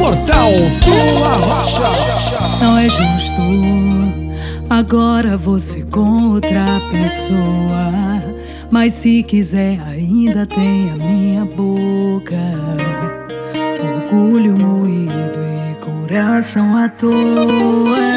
Portal do Arrocha. Não é justo agora você com outra pessoa, mas se quiser ainda tem a minha boca. Orgulho moído e coração à toa.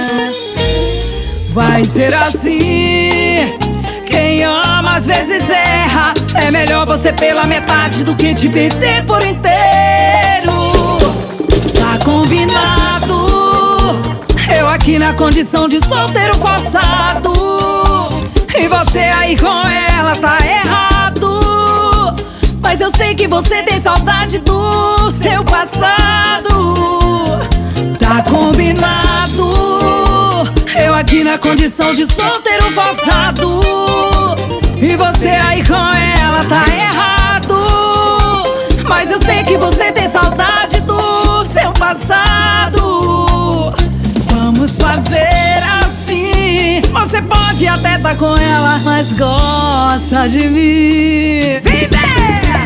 Vai ser assim, quem ama às vezes erra. É melhor você pela metade do que te perder por inteiro. Tá combinado, eu aqui na condição de solteiro forçado, e você aí com ela tá errado. Mas eu sei que você tem saudade do seu passado. Tá combinado, eu aqui na condição de solteiro forçado, e você aí com ela tá errado. Mas eu sei que você tem saudade do seu passado. Vamos fazer assim, você pode até tá com ela, mas gosta de mim. Vem ver!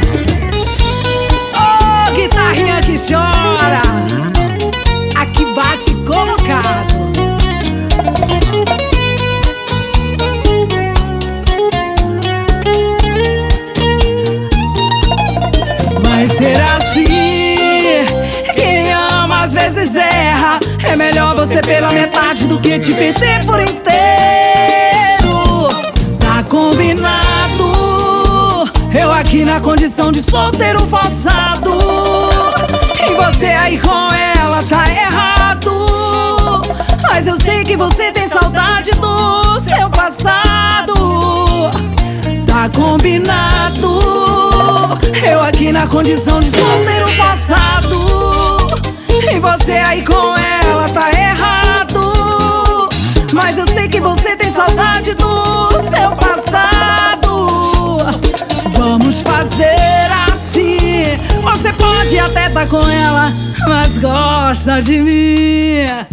Oh, guitarrinha que chora, aqui bate colocado. Vai ser assim, quem ama às vezes erra. É melhor você pela metade do que te perder por inteiro. Tá combinado, eu aqui na condição de solteiro forçado, e você aí com ela tá errado. Mas eu sei que você tem saudade do seu passado. Tá combinado, eu aqui na condição de solteiro forçado, e você aí com ela tá errado. Mas eu sei que você tem saudade do seu passado. Vamos fazer assim, você pode até tá com ela, mas gosta de mim.